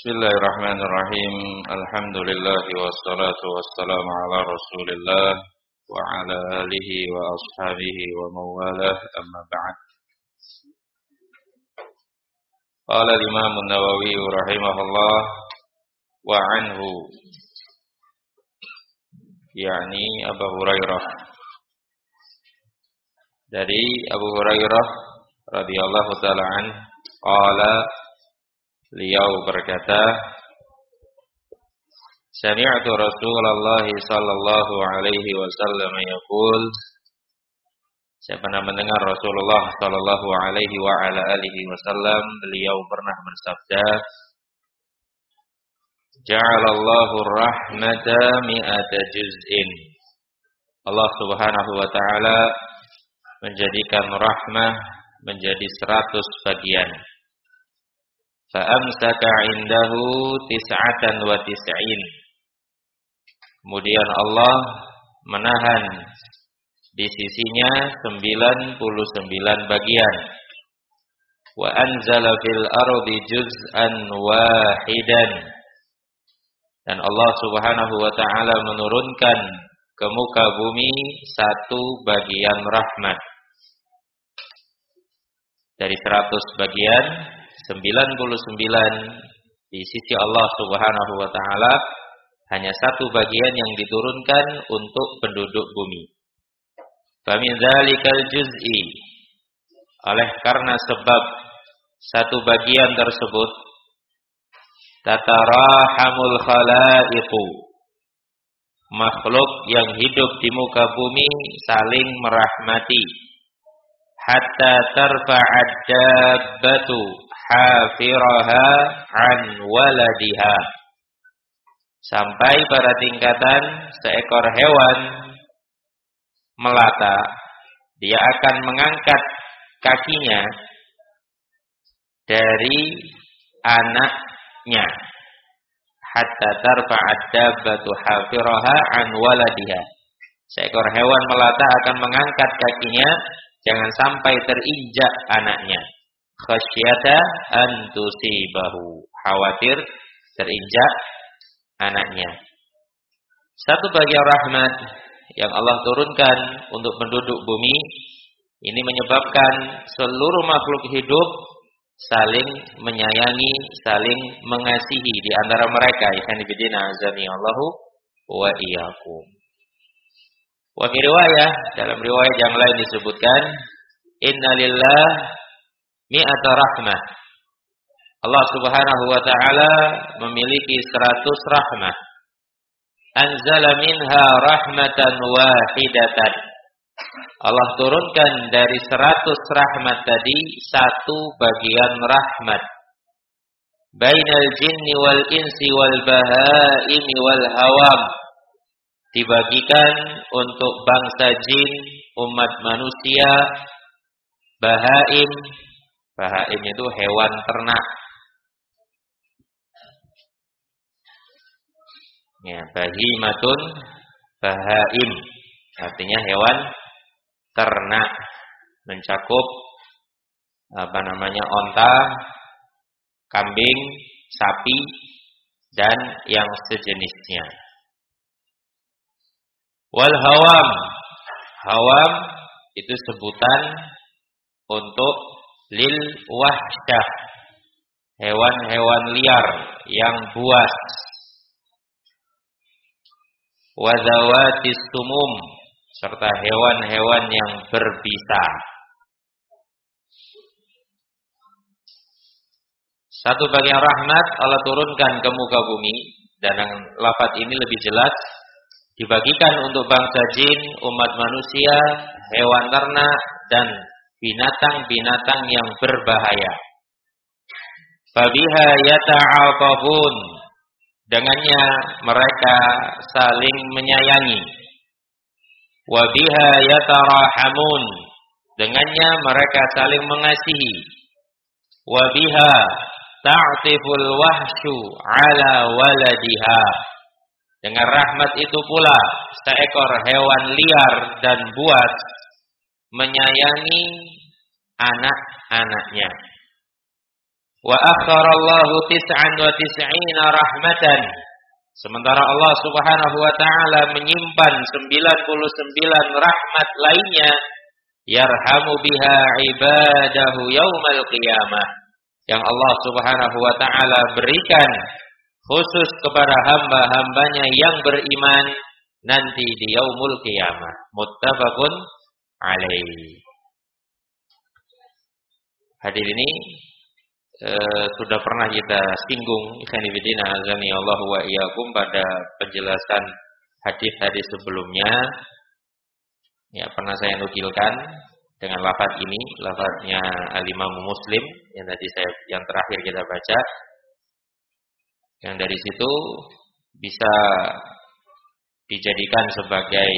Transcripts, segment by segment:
Bismillahirrahmanirrahim. Alhamdulillah wassalatu wassalamu ala Rasulillah wa ala alihi wa ashabihi wa mawalah, amma ba'd. Qala al-Imam an-Nawawi rahimahullah wa anhu, yakni Abu Hurairah, dari Abu Hurairah radhiyallahu ta'ala an, qala, beliau berkata, sami'tu Rasulullah sallallahu alaihi wasallam yaqul, saya pernah mendengar Rasulullah sallallahu alaihi wa ala alihi wasallam, beliau pernah bersabda, ja'alallahu rahmata mi'ata juz'in, Allah subhanahu wa ta'ala menjadikan rahmah menjadi 100 bagian. Fa'amsaka indahu tis'atan wa tis'in. Kemudian Allah menahan di sisinya 99 bagian. Wa anzala fil ardi juz'an wahidan. Dan Allah subhanahu wa ta'ala menurunkan ke muka bumi 1 bagian rahmat. Dari 100 bagian, 99 di sisi Allah subhanahu wa ta'ala, hanya 1 bagian yang diturunkan untuk penduduk bumi. Famin dzalikal juz'i, oleh karena sebab 1 bagian tersebut, tatarahamul khalaiqu, makhluk yang hidup di muka bumi saling merahmati. Hatta tarfa'ad dabbatu hafiraha an waladiha, sampai pada tingkatan seekor hewan melata, dia akan mengangkat kakinya dari anaknya. Hatta tarfa'ad dabbatu hafiraha an waladiha, seekor hewan melata akan mengangkat kakinya, jangan sampai terinjak anaknya. Khasyata an tusibahu, khawatir terinjak anaknya. 1 bagian rahmat yang Allah turunkan untuk penduduk bumi ini menyebabkan seluruh makhluk hidup saling menyayangi, saling mengasihi di antara mereka. Ikhwan fillah azani Allahu wa iyyakum. Wa fi riwayah, dalam riwayat yang lain disebutkan, innalillah mi'ata rahmah, Allah subhanahu wa ta'ala memiliki 100 rahmah. Anzala minha rahmatan wahidatan, Allah turunkan dari 100 rahmat tadi 1 bagian rahmat. Bainal jinni wal insi wal bahaimi wal hawam, dibagikan untuk bangsa jin, umat manusia, bahaim. Bahaim itu hewan ternak. Ya, bahimatun bahaim, artinya hewan ternak, mencakup onta, kambing, sapi, dan yang sejenisnya. Wal hawam, hawam itu sebutan untuk lil wahsyah, hewan-hewan liar yang buas. Wa zawatis sumum, serta hewan-hewan yang berbisa. 1 bagian rahmat Allah turunkan ke muka bumi, dan lafaz ini lebih jelas, dibagikan untuk bangsa jin, umat manusia, hewan ternak, dan binatang-binatang yang berbahaya. Fabiha yata'aqabun, dengannya mereka saling menyayangi. Wabiha yatarahamun, dengannya mereka saling mengasihi. Wabiha ta'tiful wahsyu ala waladiha, dengan rahmat itu pula seekor hewan liar dan buas menyayangi anak-anaknya. Wa akharallahu 99 rahmatan. Sementara Allah Subhanahu wa taala menyimpan 99 rahmat lainnya, yarhamu biha ibadahu yaumal qiyamah, yang Allah Subhanahu wa taala berikan khusus kepada hamba-hambanya yang beriman nanti di yaumul qiyamah. Muttafaqun alaih. Hadir ini sudah pernah kita singgung ikhwan fillah azani Allah wa iyyakum pada penjelasan hadis-hadis sebelumnya. Ya, pernah saya nukilkan dengan lafaz ini, lafaznya Al-Imam Muslim yang tadi yang terakhir kita baca. Yang dari situ bisa dijadikan sebagai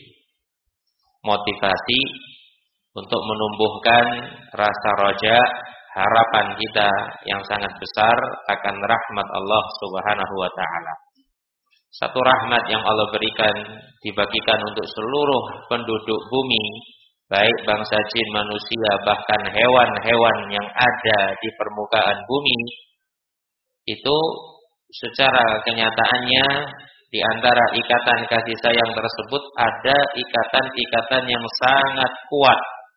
motivasi untuk menumbuhkan rasa raja, harapan kita yang sangat besar akan rahmat Allah Subhanahu wa taala. Satu rahmat yang Allah berikan dibagikan untuk seluruh penduduk bumi, baik bangsa jin, manusia, bahkan hewan-hewan yang ada di permukaan bumi. Itu secara kenyataannya di antara ikatan kasih sayang tersebut ada ikatan-ikatan yang sangat kuat.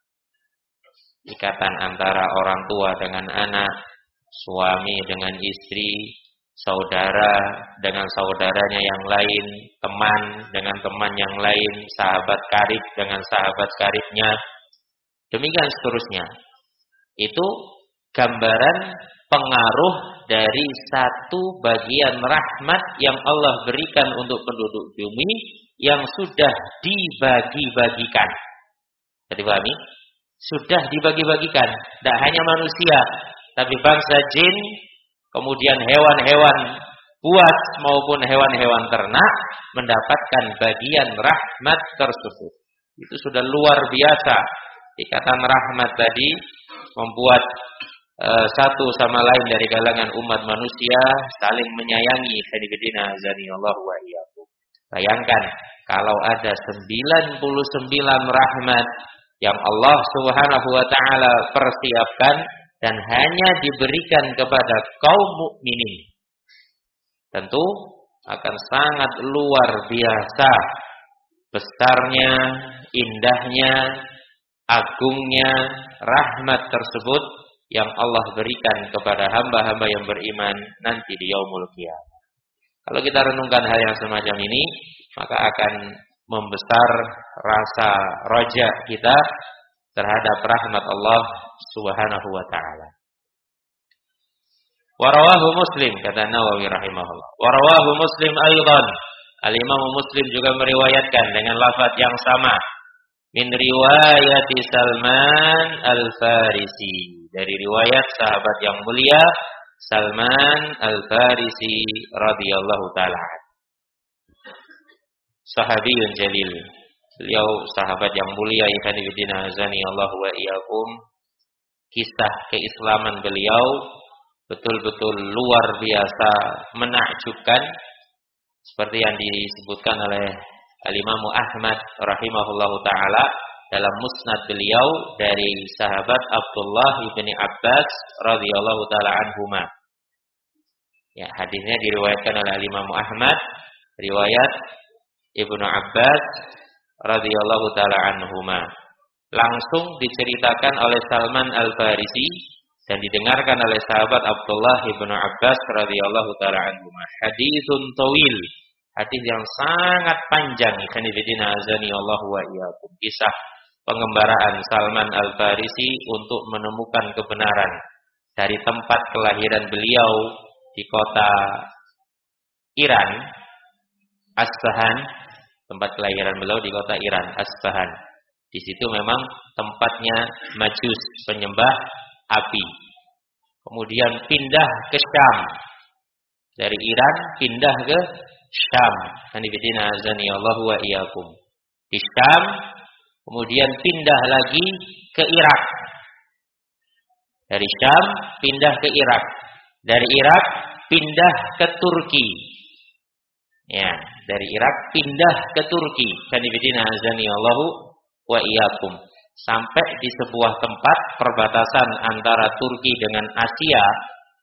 Ikatan antara orang tua dengan anak, suami dengan istri, saudara dengan saudaranya yang lain, teman dengan teman yang lain, sahabat karib dengan sahabat karibnya, demikian seterusnya. Itu gambaran pengaruh dari satu bagian rahmat yang Allah berikan untuk penduduk bumi yang sudah dibagi-bagikan. Jadi pahami? Sudah dibagi-bagikan. Tidak hanya manusia, tapi bangsa jin, kemudian hewan-hewan buas maupun hewan-hewan ternak mendapatkan bagian rahmat tersebut. Itu sudah luar biasa. Ikatan rahmat tadi membuat satu sama lain dari kalangan umat manusia saling menyayangi. Khairuddin azanillahu wa iyyakum. Bayangkan kalau ada 99 rahmat yang Allah Subhanahu wa taala persiapkan dan hanya diberikan kepada kaum mukminin. Tentu akan sangat luar biasa besarnya, indahnya, agungnya rahmat tersebut yang Allah berikan kepada hamba-hamba yang beriman nanti di yaumul qiyamah. Kalau kita renungkan hal yang semacam ini, maka akan membesar rasa raja kita terhadap rahmat Allah Subhanahu wa taala. Wa rawahu Muslim, kata Nawawi rahimahullah. Wa rawahu Muslim aidan. Al-Imam Muslim juga meriwayatkan dengan lafaz yang sama min riwayat Salman Al-Farisi, dari riwayat sahabat yang mulia Salman Al-Farisi radhiyallahu taala. Sahabiyun jalil. Beliau sahabat yang mulia ikhwan fillah azani Allah wa iyyakum. Kisah keislaman beliau betul-betul luar biasa menakjubkan, seperti yang disebutkan oleh Al-Imam Ahmad rahimahullahu taala dalam musnad beliau dari sahabat Abdullah bin Abbas radhiyallahu taala anhuma. Ya, hadisnya diriwayatkan oleh Al-Imam Ahmad, riwayat Ibnu Abbas radhiyallahu taala anhuma. Langsung diceritakan oleh Salman Al-Farisi dan didengarkan oleh sahabat Abdullah bin Abbas radhiyallahu taala anhuma. Haditsun tawil, hadis yang sangat panjang. Khairuddin azani Allah wa iyyakum. Kisah pengembaraan Salman Al-Farisi untuk menemukan kebenaran dari tempat kelahiran beliau di kota Iran, Asbahan. Tempat kelahiran beliau di kota Iran, Asbahan. Di situ memang tempatnya Majus, penyembah api. Kemudian pindah ke Syam. Dari Iran pindah ke Syam. Khairuddin azani Allah wa iyyakum. Di Syam kemudian pindah lagi ke Irak. Dari Syam pindah ke Irak. Dari Irak pindah ke Turki. Ya, dari Irak pindah ke Turki. Khairuddin azani Allah wa iyyakum. Sampai di sebuah tempat perbatasan antara Turki dengan Asia,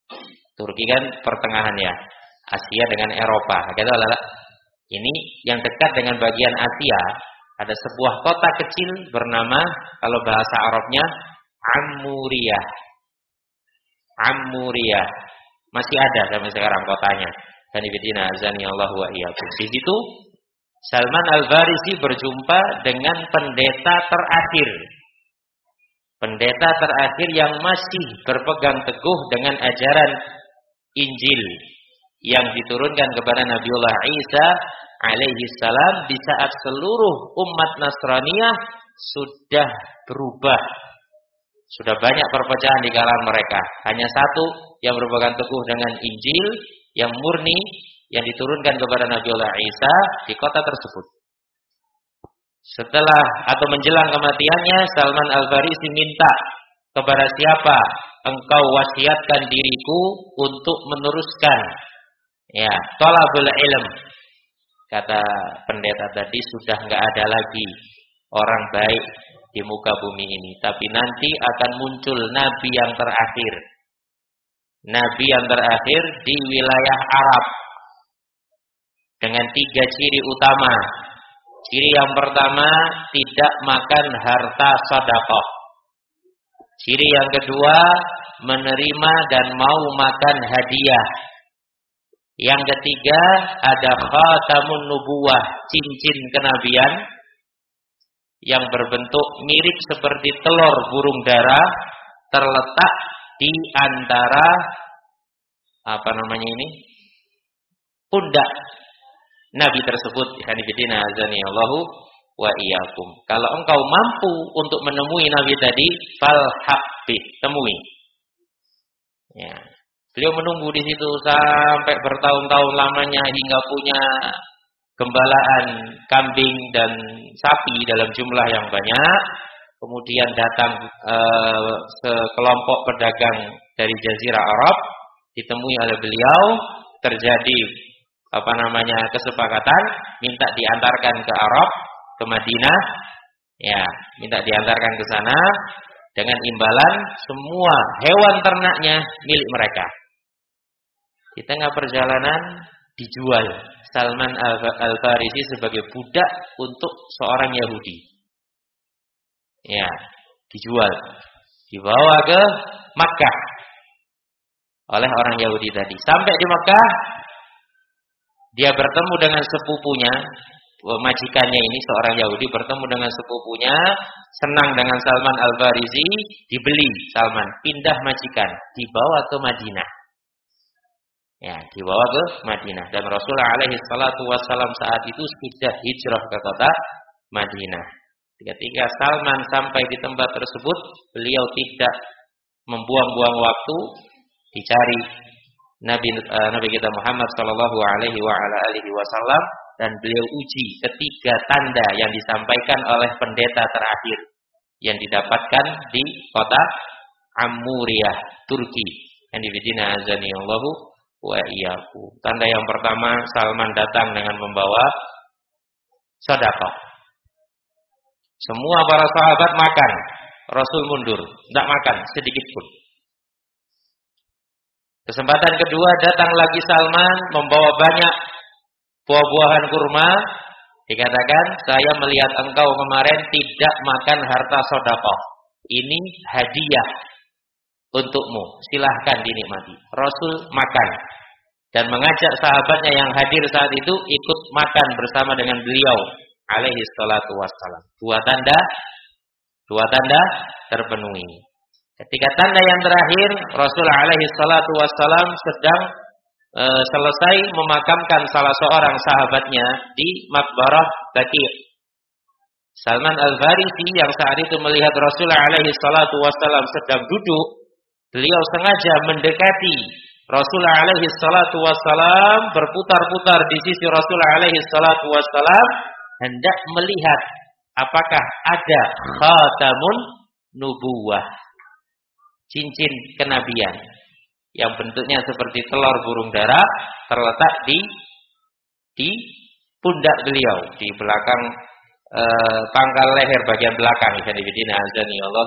Turki kan pertengahan ya. Asia dengan Eropa. Gitu lah. Ini yang dekat dengan bagian Asia. Ada sebuah kota kecil bernama, kalau bahasa Arabnya, Amuriyah. Amuriyah. Masih ada sampai sekarang kotanya. Kanibidina azani Allah wa iyyakum. Di situ Salman Al-Farisi berjumpa dengan pendeta terakhir. Pendeta terakhir yang masih berpegang teguh dengan ajaran Injil yang diturunkan kepada Nabiullah Isa alaihi salam di saat seluruh umat Nasraniyah sudah berubah. Sudah banyak perpecahan di kalangan mereka. Hanya satu yang berpegang teguh dengan Injil yang murni yang diturunkan kepada Nabiullah Isa di kota tersebut. Setelah atau menjelang kematiannya, Salman Al-Farisi minta kepada siapa engkau wasiatkan diriku untuk meneruskan ya thalabul ilm. Kata pendeta tadi, sudah enggak ada lagi orang baik di muka bumi ini, tapi nanti akan muncul nabi yang terakhir. Nabi yang terakhir di wilayah Arab dengan 3 ciri utama. Ciri yang pertama, tidak makan harta sedekah. Ciri yang kedua, menerima dan mau makan hadiah. Yang ketiga, ada khatamun nubuwah, cincin kenabian yang berbentuk mirip seperti telur burung dara terletak di antara pundak Nabi tersebut. Hanifidina azani Allahu wa iyyakum. Kalau engkau mampu untuk menemui Nabi tadi, falhaqbi, temui. Ya. Beliau menunggu di situ sampai bertahun-tahun lamanya hingga punya gembalaan kambing dan sapi dalam jumlah yang banyak. Kemudian datang sekelompok pedagang dari Jazirah Arab, ditemui oleh beliau, terjadi kesepakatan minta diantarkan ke Arab, ke Madinah, ya, minta diantarkan ke sana dengan imbalan semua hewan ternaknya milik mereka. Di tengah perjalanan dijual Salman Al-Farisi sebagai budak untuk seorang Yahudi. Ya, dijual, dibawa ke Makkah oleh orang Yahudi tadi. Sampai di Makkah, dia bertemu dengan sepupunya, majikannya ini seorang Yahudi bertemu dengan sepupunya, senang dengan Salman Al-Farisi, dibeli Salman, pindah majikan, dibawa ke Madinah. Ya, dibawa ke Madinah, dan Rasulullah alaihi salatu wassalam saat itu sudah hijrah ke kota Madinah. Ketika Salman sampai di tempat tersebut, beliau tidak membuang-buang waktu, dicari Nabi kita Muhammad sallallahu alaihi wasallam, dan beliau uji ketiga tanda yang disampaikan oleh pendeta terakhir yang didapatkan di kota Amuriyah, Turki. Yang dibidina azani Allahu wa iyyakum. Tanda yang pertama, Salman datang dengan membawa sedekah. Semua para sahabat makan, Rasul mundur, tidak makan sedikit pun. Kesempatan kedua, datang lagi Salman membawa banyak buah-buahan kurma. Dikatakan, saya melihat engkau kemarin tidak makan harta sedekah. Ini hadiah untukmu, silahkan dinikmati. Rasul makan dan mengajak sahabatnya yang hadir saat itu ikut makan bersama dengan beliau alaihi salatu wassalam. Dua tanda terpenuhi. Ketika tanda yang terakhir, Rasul alaihi salatu wassalam sedang selesai memakamkan salah seorang sahabatnya di Maqbarah Baqi'. Salman Al-Farisi yang saat itu melihat Rasul alaihi salatu wassalam sedang duduk, beliau sengaja mendekati Rasul alaihi salatu wassalam, berputar-putar di sisi Rasul alaihi salatu wassalam, hendak melihat apakah ada khatamun nubuwah, cincin kenabian yang bentuknya seperti telur burung dara terletak di pundak beliau, di belakang pangkal leher bagian belakang. Azani Allahu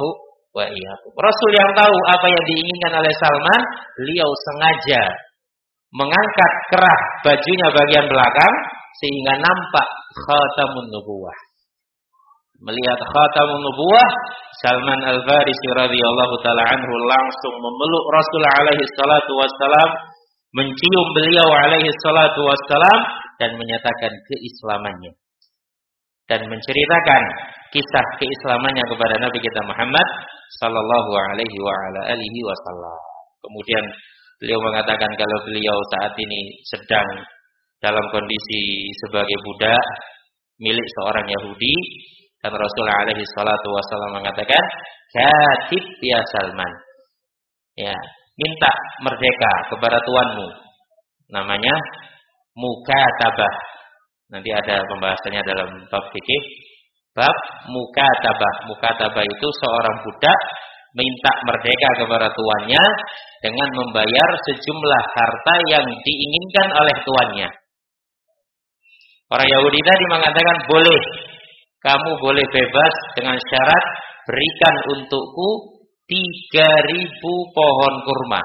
wa iyyakum. Rasul yang tahu apa yang diinginkan oleh Salman, beliau sengaja mengangkat kerah bajunya bagian belakang sehingga nampak khatamun nubuwah. Melihat khatamun nubuwah, Salman Al-Farisi radhiyallahu taala anhu langsung memeluk Rasul alaihi salatu wassalam, mencium beliau alaihi salatu wassalam dan menyatakan keislamannya dan menceritakan kisah keislamannya kepada Nabi kita Muhammad sallallahu alaihi wa ala alihi wasallam. Kemudian beliau mengatakan kalau beliau saat ini sedang dalam kondisi sebagai budak milik seorang Yahudi, dan Rasulullah alaihi salatu wasallam mengatakan, "Katib ya Salman." Ya, minta merdeka kepada tuanmu. Namanya mukatabah. Nanti ada pembahasannya dalam bab fikih. Bab mukatabah. Mukatabah itu seorang budak minta merdeka kepada tuannya dengan membayar sejumlah harta yang diinginkan oleh tuannya. Orang Yahudi tadi mengatakan, boleh, kamu boleh bebas dengan syarat berikan untukku 3.000 pohon kurma.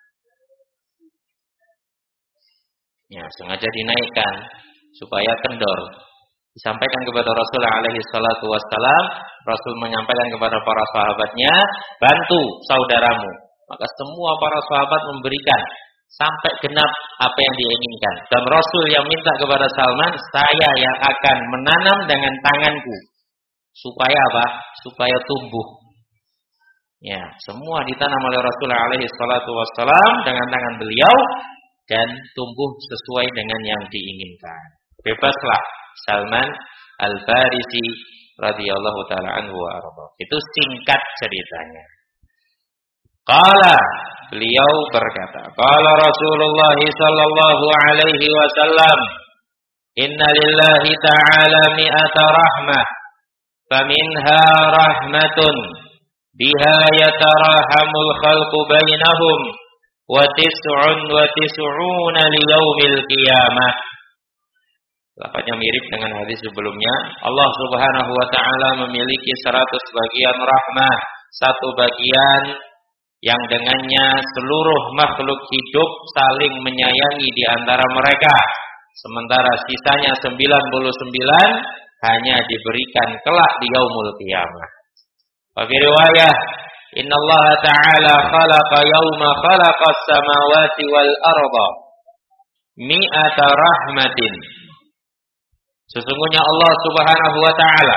Ya, sengaja dinaikkan supaya kendor. Disampaikan kepada Rasulullah alaihi salatu wassalam, Rasul menyampaikan kepada para sahabatnya, bantu saudaramu. Maka semua para sahabat memberikan sampai genap apa yang diinginkan. Dan Rasul yang minta kepada Salman, saya yang akan menanam dengan tanganku. Supaya apa? Supaya tumbuh. Ya, semua ditanam oleh Rasulullah alaihi salatu wassalam dengan tangan beliau dan tumbuh sesuai dengan yang diinginkan. Bebaslah Salman Al-Farisi radhiyallahu taala anhu wa arda. Itu singkat ceritanya. Qala, beliau berkata, qala Rasulullah sallallahu alaihi wasallam, inna lillahi ta'ala mi'ata rahmah, faminha rahmatun biha yatarahamul khalqu bainahum wa tis'una liyaumil qiyamah. Lafaznya mirip dengan hadis sebelumnya. Allah Subhanahu wa taala memiliki 100 bagian rahmah, satu bagian yang dengannya seluruh makhluk hidup saling menyayangi di antara mereka. Sementara sisanya 99 hanya diberikan kelak di yaumul qiyamah. Wa fi riwayah, innallaha ta'ala khalaqa yauma khalaqas samawati wal arda mi'ata rahmatin. Sesungguhnya Allah Subhanahu wa taala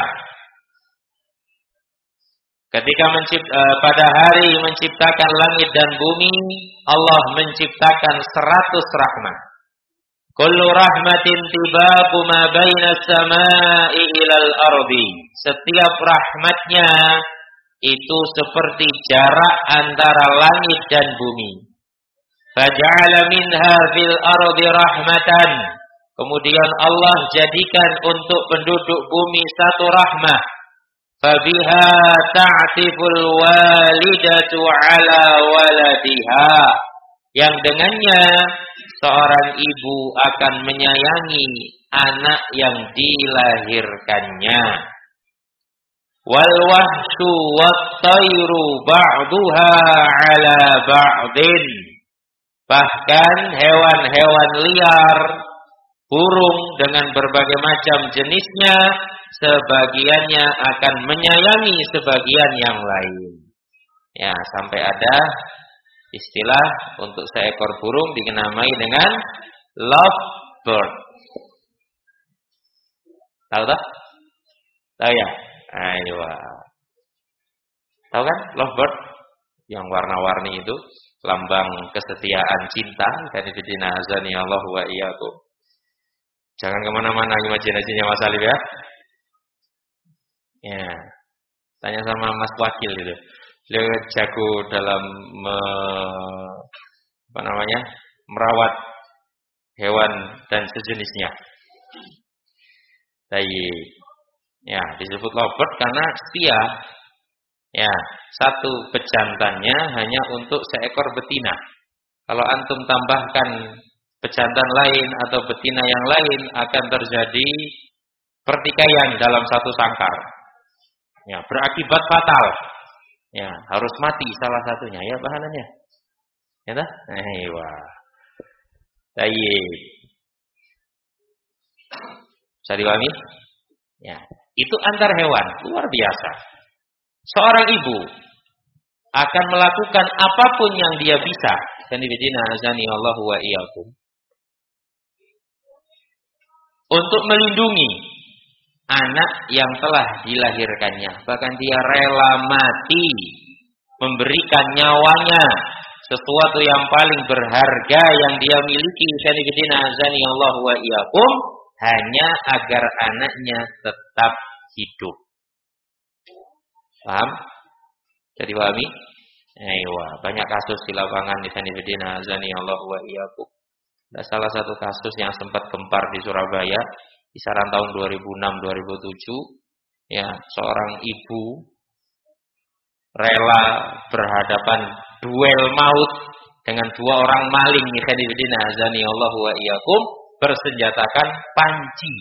ketika pada hari menciptakan langit dan bumi, Allah menciptakan 100 rahmat. Kullu rahmatin tibaqu ma baina as-samaa'i ilal ardi. Setiap rahmatnya itu seperti jarak antara langit dan bumi. Faja'ala minha fil ardi rahmatan. Kemudian Allah jadikan untuk penduduk bumi satu rahmah. Fabiha ta'tiful walidatu ala waladiha. Yang dengannya seorang ibu akan menyayangi anak yang dilahirkannya. Wal wahshu wat tayru ba'duha ala ba'din. Bahkan hewan-hewan liar, burung dengan berbagai macam jenisnya, sebagiannya akan menyayangi sebagian yang lain. Ya, sampai ada istilah untuk seekor burung dikenamai dengan lovebird. Tahu tak? Tahu ya? Ayo. Tahu kan lovebird? Yang warna-warni itu lambang kesetiaan cinta. Dan itu dinazani Allah wa iyyakum. Jangan kemana-mana imajinasinya Mas Alif ya. Ya, tanya sama Mas Wakil itu. Beliau jago dalam merawat hewan dan sejenisnya. Baik. Ya, disebut lovebird karena setia. Ya, satu pejantannya hanya untuk seekor betina. Kalau antum tambahkan pejantan lain atau betina yang lain, akan terjadi pertikaian dalam satu sangkar. Ya, berakibat fatal. Ya, harus mati salah satunya ya bahannya. Ya dah? Wah. Baik. Bisa dipahami? Ya, itu antar hewan luar biasa. Seorang ibu akan melakukan apapun yang dia bisa. Sanibidina azani Allah wa iyyakum. Untuk melindungi anak yang telah dilahirkannya. Bahkan dia rela mati, memberikan nyawanya, sesuatu yang paling berharga yang dia miliki. Sanibidina azani Allah wa iyyakum, hanya agar anaknya tetap hidup. Paham? Jadi pahami? Wah, banyak kasus di lapangan di sanibidina azani Allah wa iyyakum. Salah satu kasus yang sempat gempar di Surabaya kisaran tahun 2006-2007, ya, seorang ibu rela berhadapan duel maut dengan dua orang maling di sanibidina azani Allah wa iyyakum, bersenjatakan panci.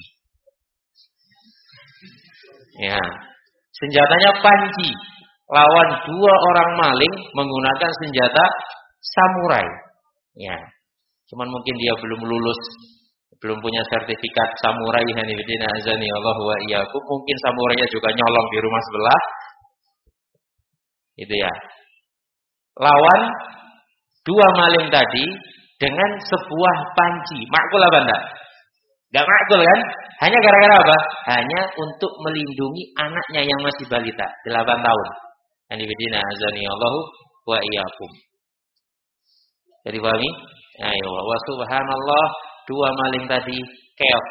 Ya, senjatanya panci. Lawan dua orang maling menggunakan senjata samurai. Ya, cuman mungkin dia belum lulus, belum punya sertifikat samurai. Hanifidina azani Allah wa iyyakum. Mungkin samurainya juga nyolong di rumah sebelah. Itu ya. Lawan dua maling tadi dengan sebuah panci. Makul apa enggak? Enggak makul kan? Hanya gara-gara apa? Hanya untuk melindungi anaknya yang masih balita, 8 tahun. Hanifidina azani Allah wa iyyakum. Jadi pahami? Ayo, wa subhanallah, dua maling tadi keok.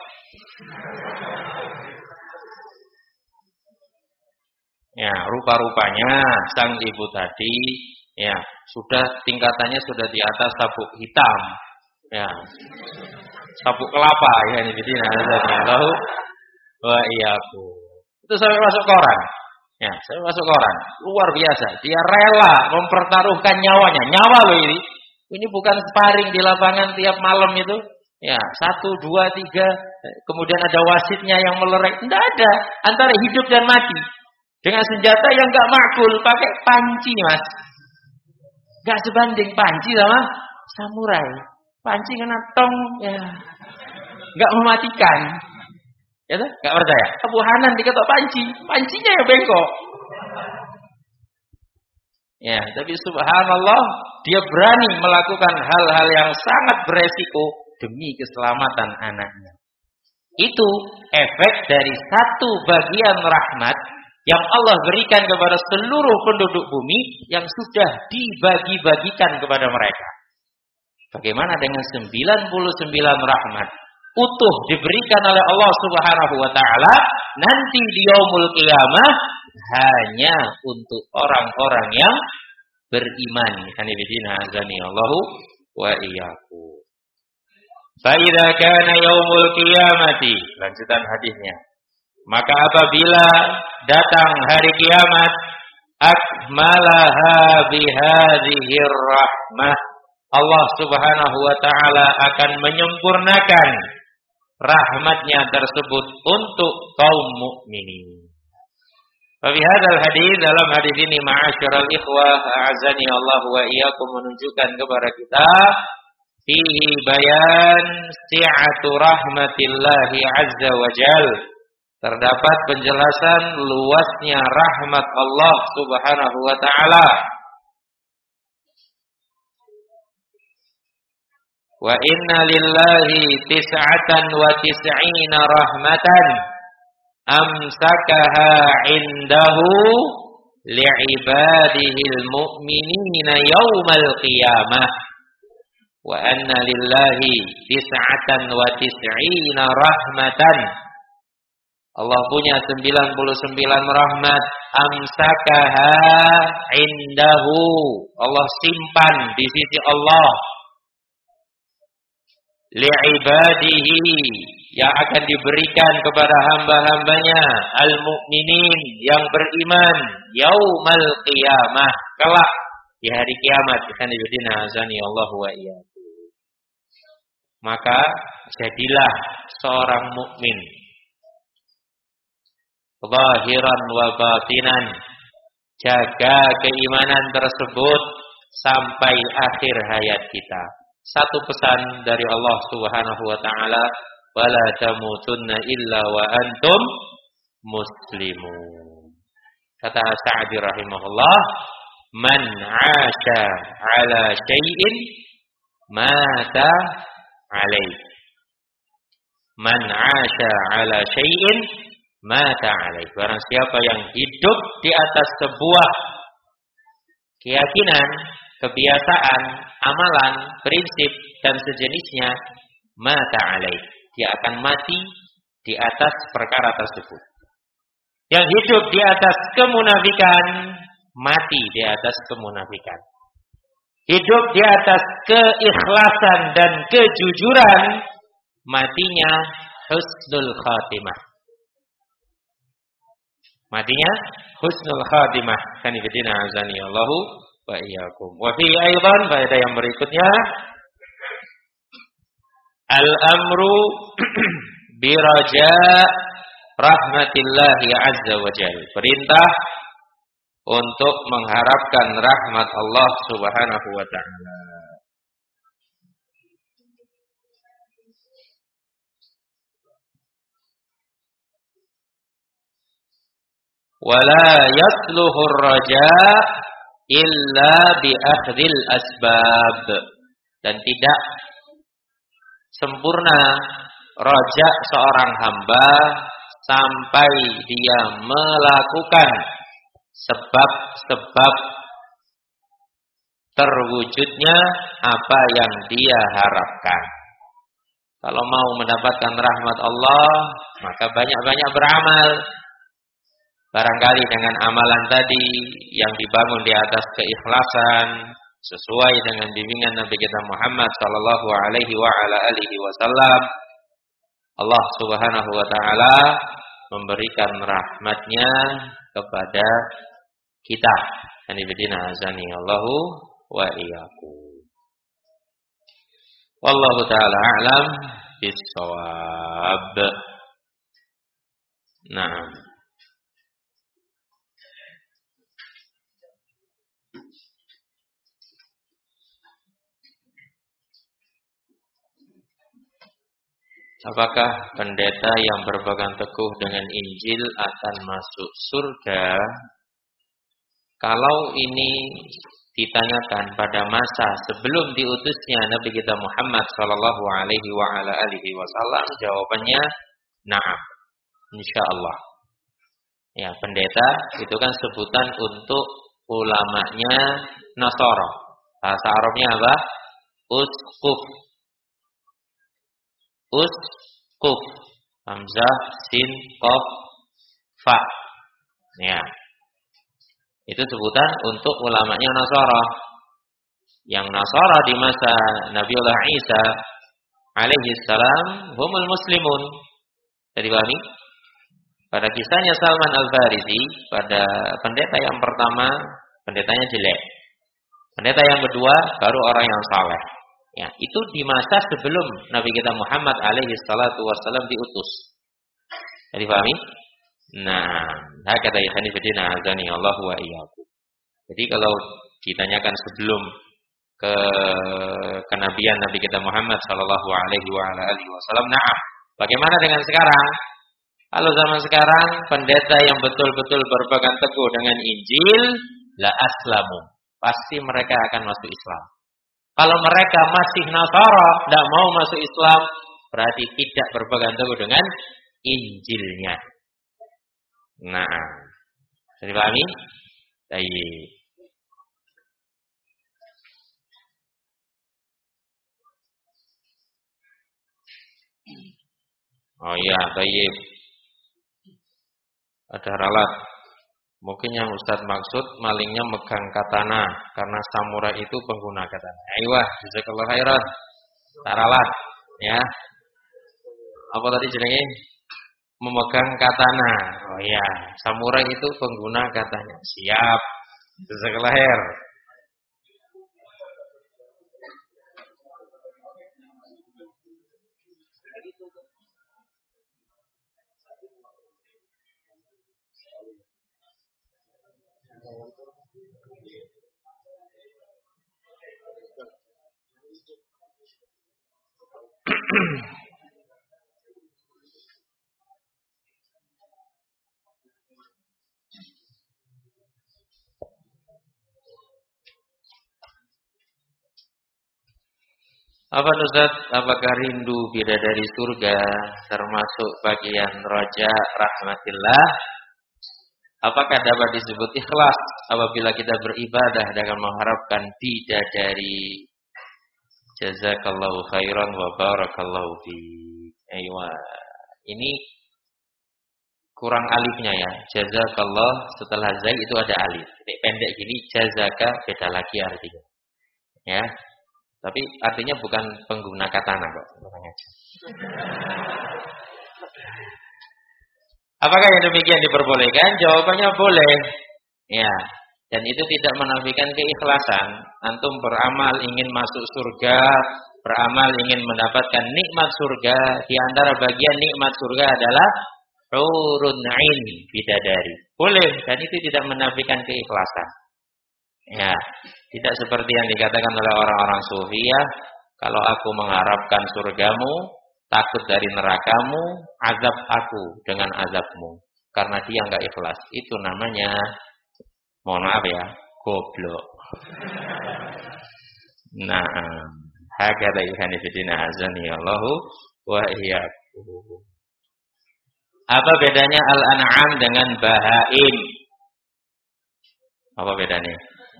Ya, rupa-rupanya sang ibu tadi, ya, sudah tingkatannya sudah di atas sabuk hitam. Ya. Sabuk kelapa, ya, ini bidina azanillahu wa iyyakum. Itu sampai masuk koran. Ya, sampai masuk koran. Luar biasa. Dia rela mempertaruhkan nyawanya. Nyawa loh ini. Ini bukan sparring di lapangan tiap malam itu. Ya, 1, 2, 3. Kemudian ada wasitnya yang melerai. Tidak ada. Antara hidup dan mati. Dengan senjata yang gak makul. Pakai panci, mas. Gak sebanding panci sama samurai. Panci kena tong. Ya. Gak mematikan. Ya tuh? Gak percaya. Abu Hanan diketok panci. Pancinya yang bengkok. Ya, tapi subhanallah, dia berani melakukan hal-hal yang sangat beresiko demi keselamatan anaknya. Itu efek dari satu bagian rahmat yang Allah berikan kepada seluruh penduduk bumi yang sudah dibagi-bagikan kepada mereka. Bagaimana dengan 99 rahmat utuh diberikan oleh Allah Subhanahu wa taala nanti di yaumul qiyamah hanya untuk orang-orang yang beriman. Hanifidina azani Allahu wa iyyakum. Fa idza kana yaumul qiyamati, lanjutan hadisnya. Maka apabila datang hari kiamat, akmalaha bihadhihi rahmah, Allah Subhanahu wa taala akan menyempurnakan rahmatnya tersebut untuk kaum mukminin. Fi hadzal hadis, dalam hadis ini ma'asyiral ikhwah a'azani Allah wa iyyakum, menunjukkan kepada kita fihi bayan si'atu rahmatillahi azza wa jal. Terdapat penjelasan luasnya rahmat Allah Subhanahu wa taala. Wa inna lillahi tis'atan wa tis'ina rahmatan amsakaha indahu li'ibadihil mu'minina yawmal qiyamah. Wa anna lillahi tis'atan wa tis'ina rahmatan. Allah punya 99 rahmat, amsakaha indahu. Allah simpan di sisi Allah. Li'ibadihi, yang akan diberikan kepada hamba-hambanya al-mu'minin, yang beriman, yaumal qiyamah, kelak di hari kiamat. Hanifidina azani Allah wa iyyakum. Maka jadilah seorang mukmin zahiran wa batinan, jaga keimanan tersebut sampai akhir hayat kita. Satu pesan dari Allah Subhanahu wa taala, wala tamutunna illa wa antum muslimun. Kata Sa'di rahimahullah, man 'asha 'ala syai'in mata 'alaihi. Man 'asha 'ala syai'in mata 'alaihi. Barang siapa yang hidup di atas sebuah keyakinan, kebiasaan, amalan, prinsip dan sejenisnya, mata 'alaihi. Dia akan mati di atas perkara tersebut. Yang hidup di atas kemunafikan, mati di atas kemunafikan. Hidup di atas keikhlasan dan kejujuran, matinya husnul khatimah. Matinya husnul khatimah. Kanifidina azani Allahu wa iyyakum. Wa fi aidan, faedah yang berikutnya, al-amru biraja rahmatillahi azza wa jalla. Perintah untuk mengharapkan rahmat Allah Subhanahu wa taala. Wala yasluhu ar-raja illa bi akhdil asbab. Dan tidak sempurna raja seorang hamba sampai dia melakukan sebab-sebab terwujudnya apa yang dia harapkan. Kalau mau mendapatkan rahmat Allah, maka banyak-banyak beramal. Barangkali dengan amalan tadi yang dibangun di atas keikhlasan, sesuai dengan bimbingan Nabi kita Muhammad sallallahu alaihi wa ala alihi wasallam, Allah Subhanahu wa taala memberikan rahmatnya kepada kita. Anibidina azani Allahu wa iyyakum. Wallahu taala a'lam bis-shawab. Nah, apakah pendeta yang berpegang teguh dengan Injil akan masuk surga? Kalau ini ditanyakan pada masa sebelum diutusnya Nabi kita Muhammad sallallahu alaihi wa ala alihi wasallam, jawabannya na'am, insyaallah. Ya, pendeta itu kan sebutan untuk ulamanya Nasara. Bahasa Arabnya apa? Usquf. Usquf, hamzah, sin, qaf, fa. Ya. Itu sebutan untuk ulamanya Nasara. Yang Nasara di masa Nabiullah Isa alaihi salam humul muslimun. Jadi pahami? Pada kisahnya Salman Al-Farisi, pada pendeta yang pertama, pendetanya jelek. Pendeta yang kedua, baru orang yang saleh. Ya, itu di masa sebelum Nabi kita Muhammad alaihi salatu wasallam diutus. Jadi pahami? Nah, hakata ikhani fillah azani Allah wa iyyakum. Jadi kalau ditanyakan sebelum kenabian Nabi kita Muhammad sallallahu alaihi wa ala alihi wasallam, na'am. Bagaimana dengan sekarang? Kalau zaman sekarang pendeta yang betul-betul berpegang teguh dengan Injil, la aslamu. Pasti mereka akan masuk Islam. Kalau mereka masih Nasara, tidak mau masuk Islam, berarti tidak berpegang teguh dengan Injilnya. Nah, bisa dipahami? Baik. Oh iya, baik. Ada ralat. Mungkin yang Ustaz maksud malingnya megang katana, karena samurai itu pengguna katana. Aiyah, jazakallahu khairan. Taralat, ya. Apa tadi jenenge? Memegang katana. Oh iya, samurai itu pengguna katanya. Siap. Jazakallahu khair. Apa Ustaz, apakah rindu bidadari surga termasuk bagian roja rahmatillah? Apakah dapat disebut ikhlas apabila kita beribadah dengan mengharapkan bidadari? Jazakallahu khairan wa barakallahu fi. Aywa. Ini kurang alifnya ya. Jazakallah setelah zai itu ada alif. Ini pendek gini jazaka beda lagi artinya. Ya. Tapi artinya bukan pengguna katana kok. Apakah yang demikian diperbolehkan? Jawabannya boleh. Ya. Dan itu tidak menafikan keikhlasan. Antum beramal ingin masuk surga, beramal ingin mendapatkan nikmat surga. Di antara bagian nikmat surga adalah hurun 'ain, bidadari. Boleh, dan itu tidak menafikan keikhlasan. Ya, tidak seperti yang dikatakan oleh orang-orang sufi ya. Kalau aku mengharapkan surgamu, takut dari nerakamu, azab aku dengan azabmu. Karena dia enggak ikhlas. Itu namanya, mohon maaf ya, goblok. Nah, hakada ikhani fidina azani Allahu wa iyyakum. Apa bedanya al-an'am dengan bahaim? Apa bedanya?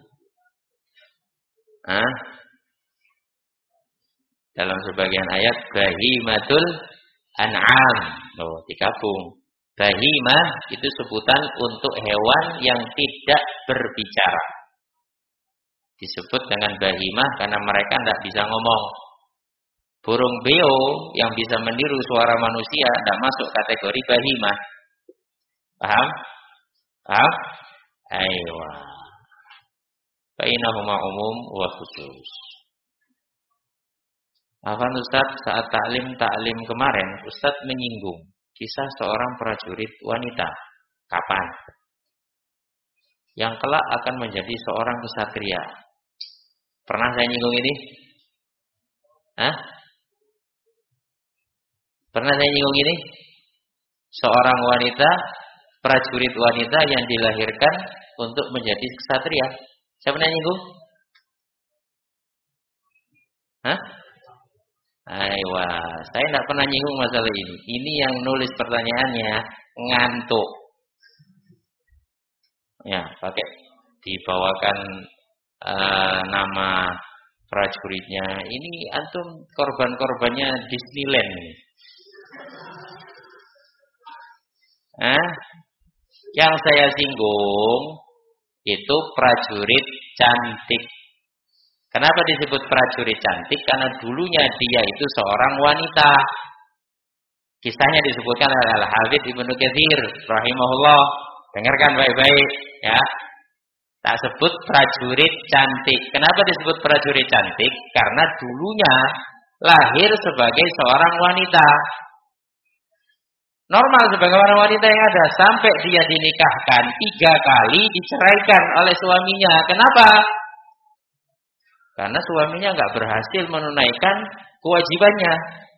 Dalam sebagian ayat bahimatul an'am. Oh, digabung. Bahimah itu sebutan untuk hewan yang tidak berbicara. Disebut dengan bahimah karena mereka tidak bisa ngomong. Burung beo yang bisa meniru suara manusia tidak masuk kategori bahimah. Paham? Paham? Aywa. Bainahuma umum wa khusus. Afan Ustaz, saat taklim kemarin, Ustaz menyinggung kisah seorang prajurit wanita. Kapan? Yang kelak akan menjadi seorang kesatria. Pernah saya nyinggung ini? Pernah saya nyinggung ini? Seorang wanita, prajurit wanita yang dilahirkan untuk menjadi kesatria. Saya pernah nyinggung? Aywa, saya tidak pernah nyinggung masalah ini. Ini yang nulis pertanyaannya ngantuk. Ya, pakai dibawakan nama prajuritnya. Ini antum korban-korbannya Disneyland. Yang saya singgung itu prajurit cantik. Kenapa disebut prajurit cantik? Karena dulunya dia itu seorang wanita. Kisahnya disebutkan oleh Al-Hafidz Ibnu Katsir rahimahullah. Dengarkan baik-baik ya. Tak sebut prajurit cantik. Kenapa disebut prajurit cantik? Karena dulunya lahir sebagai seorang wanita. Normal sebagaimana wanita yang ada. Sampai dia dinikahkan 3 kali diceraikan oleh suaminya. Kenapa? Karena suaminya nggak berhasil menunaikan kewajibannya.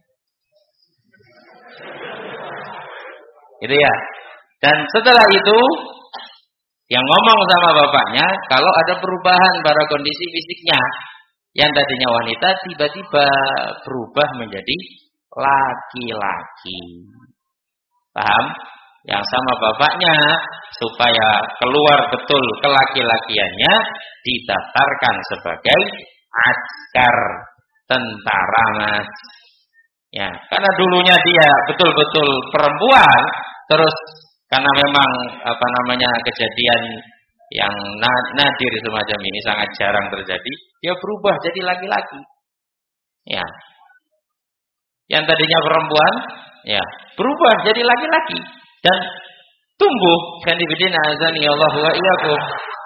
Gitu ya. Dan setelah itu yang ngomong sama bapaknya, kalau ada perubahan pada kondisi fisiknya, yang tadinya wanita tiba-tiba berubah menjadi laki-laki. Paham? Yang sama bapaknya supaya keluar betul kelaki-lakiannya didaftarkan sebagai askar, tentara mas. Ya, karena dulunya dia betul-betul perempuan, terus karena memang kejadian yang nadir semacam ini sangat jarang terjadi, dia berubah jadi laki-laki. Ya. Yang tadinya perempuan, ya, berubah jadi laki-laki dan tumbuh kan ibidina azani Allah wa iyyakum.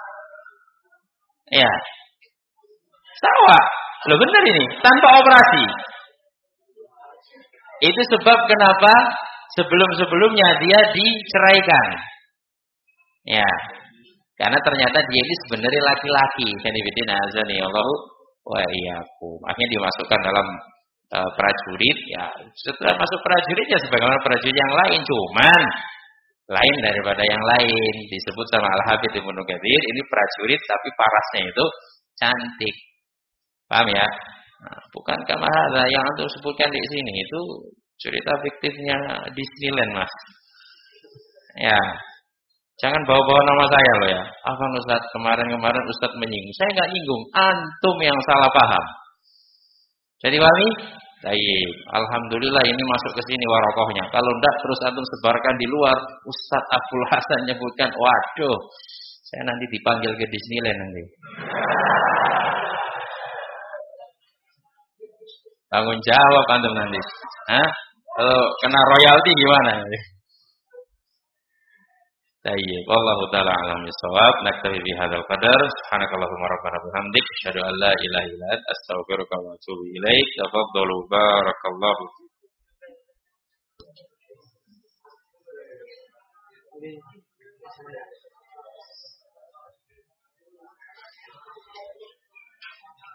Ya. Sawa. Loh benar ini, tanpa operasi. Itu sebab kenapa sebelum-sebelumnya dia diceraikan. Ya. Karena ternyata dia ini sebenarnya laki-laki. Sanibidina azani Allahu wa iyyakum. Akhirnya dimasukkan dalam prajurit. Ya, setelah masuk prajurit ya sebagaimana prajurit yang lain, cuman lain daripada yang lain. Disebut sama Al-Hafidz Ibnu Katsir, ini prajurit tapi parasnya itu cantik. Paham ya? Nah, bukan kamahada yang antum sebutkan di sini itu cerita fiktifnya Disneyland, Mas. Ya. Jangan bawa-bawa nama saya loh ya. Apa Ustaz, kemarin Ustaz menyinggung. Saya enggak nyinggung, antum yang salah paham. Jadi wali, baik. Alhamdulillah ini masuk ke sini warokohnya. Kalau enggak terus antum sebarkan di luar, Ustaz Abdul Hasan nyebutkan, waduh, saya nanti dipanggil ke Disneyland nanti. Tanggung jawab antum nanti. Hah? Kalau kena royalti gimana? Tayyib. Wallahu ta'ala a'lam bissawab. Naktafi bi hadzal qadar. Subhanakallahumma rabbana bihamdik asyhadu an la ilaha illa anta astaghfiruka wa atubu ilaik. Tafaddalu barakallahu fiik.